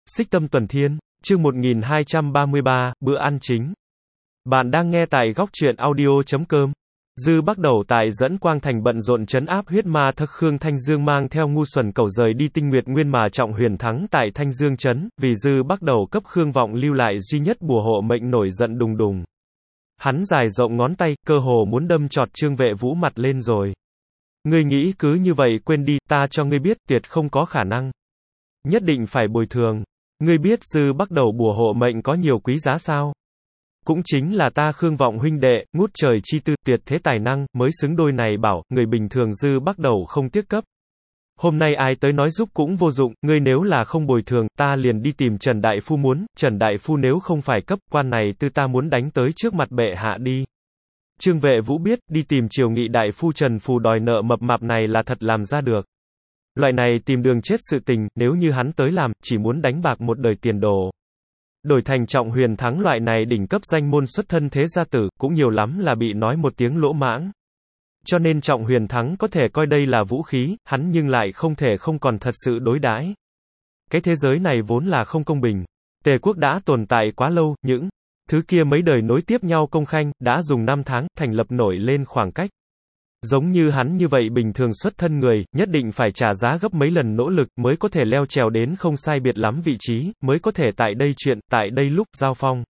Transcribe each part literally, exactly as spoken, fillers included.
Xích Tâm Tuần Thiên, chương một nghìn hai trăm ba mươi ba, bữa ăn chính. Bạn đang nghe tại góc truyện audio chấm com. Dư Bắc Đầu tại Dẫn Quang Thành bận rộn trấn áp huyết ma thất Khương Thanh Dương mang theo ngu xuẩn cẩu rời đi Tinh Nguyệt Nguyên mà Trọng Huyền thắng tại Thanh Dương trấn, vì Dư Bắc Đầu cấp Khương Vọng lưu lại duy nhất bùa hộ mệnh nổi giận đùng đùng. Hắn dài rộng ngón tay, cơ hồ muốn đâm chọt Trương Vệ Vũ mặt lên rồi. Ngươi nghĩ cứ như vậy quên đi, ta cho ngươi biết, tuyệt không có khả năng. Nhất định phải bồi thường. Ngươi biết Dư Bắc Đầu bùa hộ mệnh có nhiều quý giá sao? Cũng chính là ta Khương Vọng huynh đệ, ngút trời chi tư, tuyệt thế tài năng, mới xứng đôi này bảo, người bình thường Dư Bắc Đầu không tiếc cấp. Hôm nay ai tới nói giúp cũng vô dụng, ngươi nếu là không bồi thường, ta liền đi tìm Trần Đại Phu muốn, Trần Đại Phu nếu không phải cấp, quan này tư ta muốn đánh tới trước mặt bệ hạ đi. Trương Vệ Vũ biết, đi tìm Triều Nghị Đại Phu Trần Phù đòi nợ mập mạp này là thật làm ra được. Loại này tìm đường chết sự tình, nếu như hắn tới làm, chỉ muốn đánh bạc một đời tiền đồ. Đổi thành Trọng Huyền thắng loại này đỉnh cấp danh môn xuất thân thế gia tử, cũng nhiều lắm là bị nói một tiếng lỗ mãng. Cho nên Trọng Huyền thắng có thể coi đây là vũ khí, hắn nhưng lại không thể không còn thật sự đối đãi. Cái thế giới này vốn là không công bình. Tề quốc đã tồn tại quá lâu, những thứ kia mấy đời nối tiếp nhau công khanh, đã dùng năm tháng, thành lập nổi lên khoảng cách. Giống như hắn như vậy bình thường xuất thân người, nhất định phải trả giá gấp mấy lần nỗ lực, mới có thể leo trèo đến không sai biệt lắm vị trí, mới có thể tại đây chuyện, tại đây lúc, giao phong.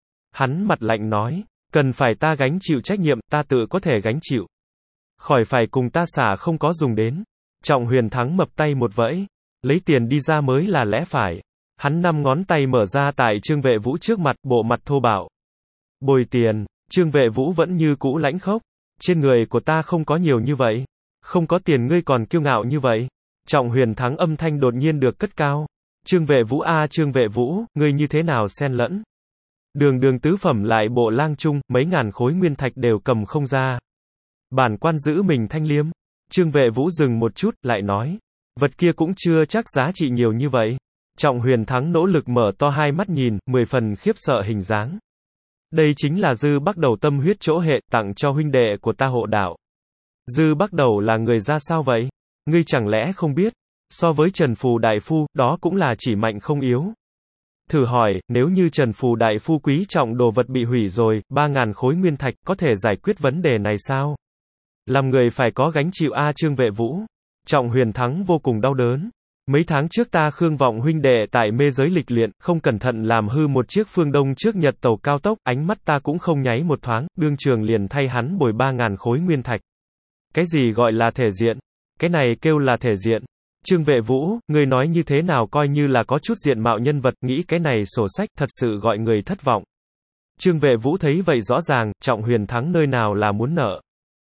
Hắn mặt lạnh nói, cần phải ta gánh chịu trách nhiệm, ta tự có thể gánh chịu. Khỏi phải cùng ta xả không có dùng đến. Trọng Huyền thắng mập tay một vẫy, lấy tiền đi ra mới là lẽ phải. Hắn năm ngón tay mở ra tại Trương Vệ Vũ trước mặt, bộ mặt thô bạo. Bồi tiền, Trương Vệ Vũ vẫn như cũ lãnh khốc. Trên người của ta không có nhiều như vậy. Không có tiền ngươi còn kiêu ngạo như vậy. Trọng Huyền thắng âm thanh đột nhiên được cất cao. Trương Vệ Vũ a à, Trương Vệ Vũ, ngươi như thế nào xen lẫn. Đường đường tứ phẩm lại bộ lang trung, mấy ngàn khối nguyên thạch đều cầm không ra. Bản quan giữ mình thanh liêm. Trương Vệ Vũ dừng một chút, lại nói. Vật kia cũng chưa chắc giá trị nhiều như vậy. Trọng Huyền thắng nỗ lực mở to hai mắt nhìn, mười phần khiếp sợ hình dáng. Đây chính là Dư Bắc Đầu tâm huyết chỗ hệ, tặng cho huynh đệ của ta hộ đạo. Dư Bắc Đầu là người ra sao vậy? Ngươi chẳng lẽ không biết? So với Trần Phù Đại Phu, đó cũng là chỉ mạnh không yếu. Thử hỏi, nếu như Trần Phù Đại Phu quý trọng đồ vật bị hủy rồi, ba ngàn khối nguyên thạch, có thể giải quyết vấn đề này sao? Làm người phải có gánh chịu a Trương Vệ Vũ. Trọng Huyền thắng vô cùng đau đớn. Mấy tháng trước ta Khương Vọng huynh đệ tại mê giới lịch luyện, không cẩn thận làm hư một chiếc phương Đông trước Nhật tàu cao tốc, ánh mắt ta cũng không nháy một thoáng, đương trường liền thay hắn bồi ba ngàn khối nguyên thạch. Cái gì gọi là thể diện? Cái này kêu là thể diện. Trương Vệ Vũ, ngươi nói như thế nào coi như là có chút diện mạo nhân vật, nghĩ cái này sổ sách thật sự gọi người thất vọng. Trương Vệ Vũ thấy vậy rõ ràng, Trọng Huyền thắng nơi nào là muốn nợ.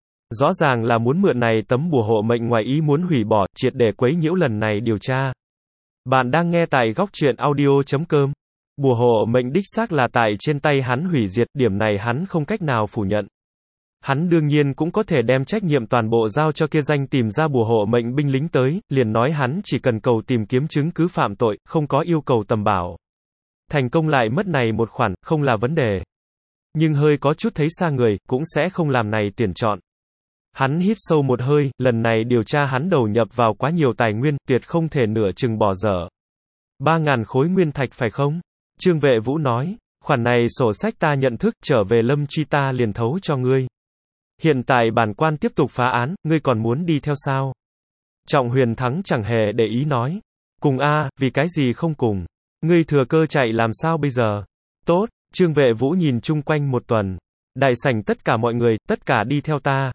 Rõ ràng là muốn mượn này tấm bùa hộ mệnh ngoài ý muốn hủy bỏ, triệt để quấy nhiễu lần này điều tra. Bạn đang nghe tại góc truyện audio chấm com. Bùa hộ mệnh đích xác là tại trên tay hắn hủy diệt, điểm này hắn không cách nào phủ nhận. Hắn đương nhiên cũng có thể đem trách nhiệm toàn bộ giao cho kia danh tìm ra bùa hộ mệnh binh lính tới, liền nói hắn chỉ cần cầu tìm kiếm chứng cứ phạm tội, không có yêu cầu tầm bảo. Thành công lại mất này một khoản, không là vấn đề. Nhưng hơi có chút thấy xa người, cũng sẽ không làm này tuyển chọn. Hắn hít sâu một hơi, lần này điều tra hắn đầu nhập vào quá nhiều tài nguyên, tuyệt không thể nửa chừng bỏ dở. Ba ngàn khối nguyên thạch phải không? Trương Vệ Vũ nói, khoản này sổ sách ta nhận thức, trở về Lâm Truy ta liền thấu cho ngươi. Hiện tại bản quan tiếp tục phá án, ngươi còn muốn đi theo sao? Trọng Huyền thắng chẳng hề để ý nói. Cùng a, vì cái gì không cùng? Ngươi thừa cơ chạy làm sao bây giờ? Tốt, Trương Vệ Vũ nhìn chung quanh một tuần. Đại sảnh tất cả mọi người, tất cả đi theo ta.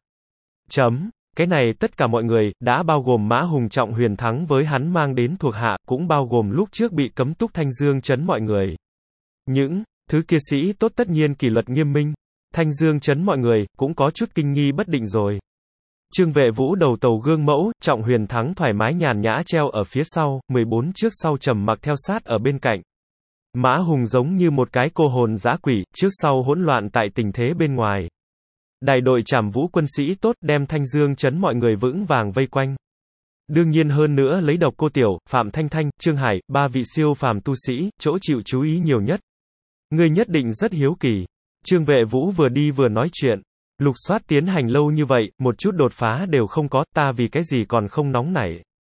Chấm, cái này tất cả mọi người, đã bao gồm Mã Hùng Trọng Huyền thắng với hắn mang đến thuộc hạ, cũng bao gồm lúc trước bị cấm túc Thanh Dương trấn mọi người. Những thứ kia sĩ tốt tất nhiên kỷ luật nghiêm minh. Thanh Dương trấn mọi người, cũng có chút kinh nghi bất định rồi. Trương Vệ Vũ đầu tàu gương mẫu, Trọng Huyền thắng thoải mái nhàn nhã treo ở phía sau, mười bốn trước sau trầm mặc theo sát ở bên cạnh. Mã Hùng giống như một cái cô hồn dã quỷ, trước sau hỗn loạn tại tình thế bên ngoài. Đại đội Trảm Vũ quân sĩ tốt đem Thanh Dương trấn mọi người vững vàng vây quanh. Đương nhiên hơn nữa lấy Độc Cô Tiểu, Phạm Thanh Thanh, Trương Hải, ba vị siêu phàm tu sĩ, chỗ chịu chú ý nhiều nhất. Ngươi nhất định rất hiếu kỳ. Trương Vệ Vũ vừa đi vừa nói chuyện. Lục soát tiến hành lâu như vậy, một chút đột phá đều không có, ta vì cái gì còn không nóng nảy.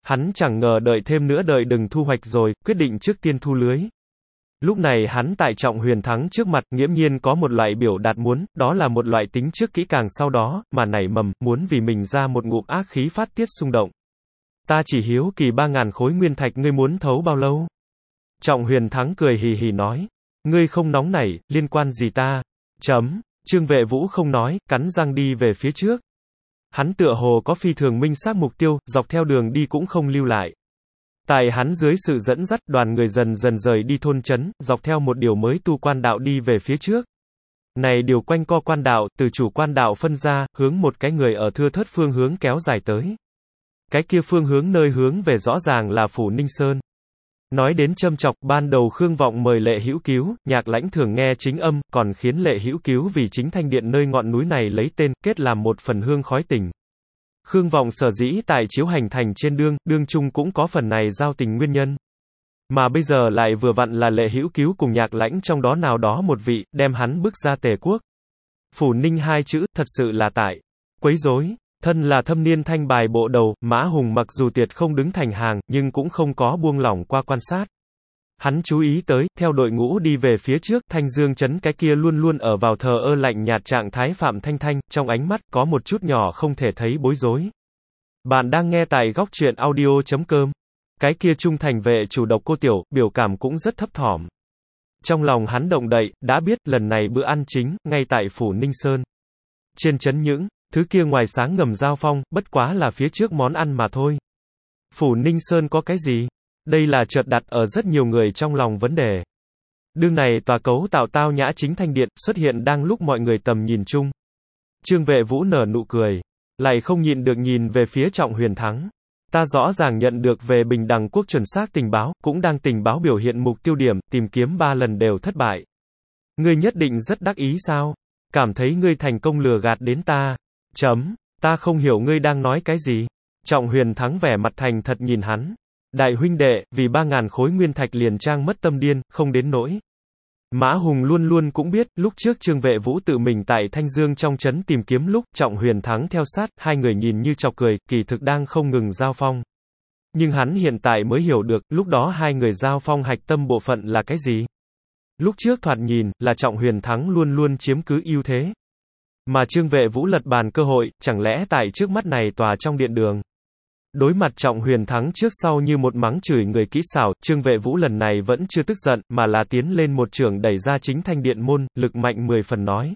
Hắn chẳng ngờ đợi thêm nữa đợi đừng thu hoạch rồi, quyết định trước tiên thu lưới. Lúc này hắn tại Trọng Huyền Thắng trước mặt, nghiễm nhiên có một loại biểu đạt muốn, đó là một loại tính trước kỹ càng sau đó, mà nảy mầm, muốn vì mình ra một ngụm ác khí phát tiết xung động. Ta chỉ hiếu kỳ ba ngàn khối nguyên thạch ngươi muốn thấu bao lâu? Trọng Huyền Thắng cười hì hì nói. Ngươi không nóng nảy, liên quan gì ta? Chấm. Trương Vệ Vũ không nói, cắn răng đi về phía trước. Hắn tựa hồ có phi thường minh xác mục tiêu, dọc theo đường đi cũng không lưu lại. Tại hắn dưới sự dẫn dắt, đoàn người dần dần rời đi thôn trấn, dọc theo một điều mới tu quan đạo đi về phía trước. Này điều quanh co quan đạo, từ chủ quan đạo phân ra, hướng một cái người ở thưa thớt phương hướng kéo dài tới. Cái kia phương hướng nơi hướng về rõ ràng là Phủ Ninh Sơn. Nói đến châm chọc, ban đầu Khương Vọng mời Lệ Hữu Cứu, Nhạc Lãnh thường nghe chính âm, còn khiến Lệ Hữu Cứu vì chính thanh điện nơi ngọn núi này lấy tên, kết làm một phần hương khói tình. Khương Vọng sở dĩ tại chiếu hành thành trên đương, đương chung cũng có phần này giao tình nguyên nhân. Mà bây giờ lại vừa vặn là Lệ Hữu Cứu cùng Nhạc Lãnh trong đó nào đó một vị, đem hắn bức ra Tề quốc. Phủ Ninh hai chữ, thật sự là tại quấy rối. Thân là thâm niên thanh bài bộ đầu, Mã Hùng mặc dù tuyệt không đứng thành hàng, nhưng cũng không có buông lỏng qua quan sát. Hắn chú ý tới, theo đội ngũ đi về phía trước, Thanh Dương trấn cái kia luôn luôn ở vào thờ ơ lạnh nhạt trạng thái Phạm Thanh Thanh, trong ánh mắt, có một chút nhỏ không thể thấy bối rối. Bạn đang nghe tại góc truyện audio chấm com. Cái kia trung thành vệ chủ độc Cô Tiểu, biểu cảm cũng rất thấp thỏm. Trong lòng hắn động đậy, đã biết, lần này bữa ăn chính, ngay tại Phủ Ninh Sơn. Trên trấn những thứ kia ngoài sáng ngầm giao phong, bất quá là phía trước món ăn mà thôi. Phủ Ninh Sơn có cái gì? Đây là chợt đặt ở rất nhiều người trong lòng vấn đề. Đương này tòa cấu tạo tao nhã chính thanh điện, xuất hiện đang lúc mọi người tầm nhìn chung. Trương Vệ Vũ nở nụ cười. Lại không nhịn được nhìn về phía Trọng Huyền Thắng. Ta rõ ràng nhận được về Bình Đẳng Quốc chuẩn xác tình báo, cũng đang tình báo biểu hiện mục tiêu điểm, tìm kiếm ba lần đều thất bại. Ngươi nhất định rất đắc ý sao? Cảm thấy ngươi thành công lừa gạt đến ta. Chấm, ta không hiểu ngươi đang nói cái gì. Trọng Huyền Thắng vẻ mặt thành thật nhìn hắn. Đại huynh đệ, vì ba ngàn khối nguyên thạch liền trang mất tâm điên, không đến nỗi. Mã Hùng luôn luôn cũng biết, lúc trước Trương Vệ Vũ tự mình tại Thanh Dương trong trấn tìm kiếm lúc, Trọng Huyền Thắng theo sát, hai người nhìn như chọc cười, kỳ thực đang không ngừng giao phong. Nhưng hắn hiện tại mới hiểu được, lúc đó hai người giao phong hạch tâm bộ phận là cái gì. Lúc trước thoạt nhìn, là Trọng Huyền Thắng luôn luôn chiếm cứ ưu thế. Mà Trương Vệ Vũ lật bàn cơ hội, chẳng lẽ tại trước mắt này tòa trong điện đường. Đối mặt Trọng Huyền Thắng trước sau như một mắng chửi người kỹ xảo, Trương Vệ Vũ lần này vẫn chưa tức giận, mà là tiến lên một trường đẩy ra chính thanh điện môn, lực mạnh mười phần nói.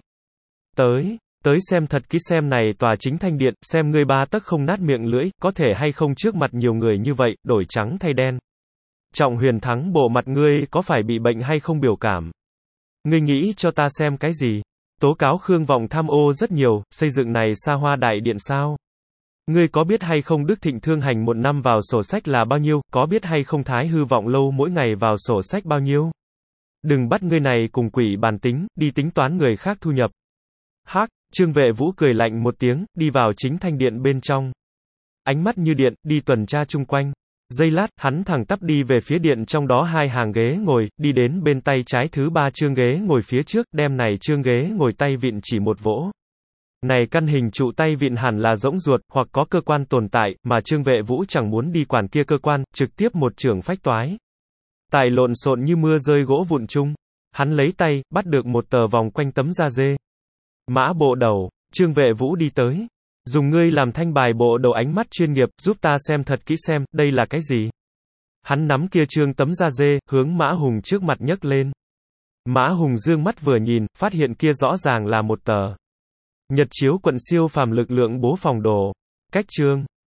Tới, tới xem thật kỹ xem này tòa chính thanh điện, xem ngươi ba tấc không nát miệng lưỡi, có thể hay không trước mặt nhiều người như vậy, đổi trắng thay đen. Trọng Huyền Thắng bộ mặt ngươi có phải bị bệnh hay không biểu cảm? Ngươi nghĩ cho ta xem cái gì? Tố cáo Khương Vọng tham ô rất nhiều, xây dựng này xa hoa đại điện sao? Ngươi có biết hay không Đức Thịnh Thương Hành một năm vào sổ sách là bao nhiêu, có biết hay không Thái Hư Vọng Lâu mỗi ngày vào sổ sách bao nhiêu? Đừng bắt ngươi này cùng quỷ bàn tính, đi tính toán người khác thu nhập. Hắc, Trương Vệ Vũ cười lạnh một tiếng, đi vào chính thanh điện bên trong. Ánh mắt như điện, đi tuần tra chung quanh. Giây lát, hắn thẳng tắp đi về phía điện trong đó hai hàng ghế ngồi, đi đến bên tay trái thứ ba chương ghế ngồi phía trước, đem này chương ghế ngồi tay vịn chỉ một vỗ. Này căn hình trụ tay vịn hẳn là rỗng ruột, hoặc có cơ quan tồn tại, mà Trương Vệ Vũ chẳng muốn đi quản kia cơ quan, trực tiếp một chưởng phách toái. Tài lộn xộn như mưa rơi gỗ vụn chung. Hắn lấy tay, bắt được một tờ vòng quanh tấm da dê. Mã bộ đầu, Trương Vệ Vũ đi tới. Dùng ngươi làm thanh bài bộ đầu ánh mắt chuyên nghiệp, giúp ta xem thật kỹ xem, đây là cái gì? Hắn nắm kia trương tấm da dê, hướng Mã Hùng trước mặt nhấc lên. Mã Hùng dương mắt vừa nhìn, phát hiện kia rõ ràng là một tờ Nhật chiếu quận siêu phàm lực lượng bố phòng đồ. Cách chương.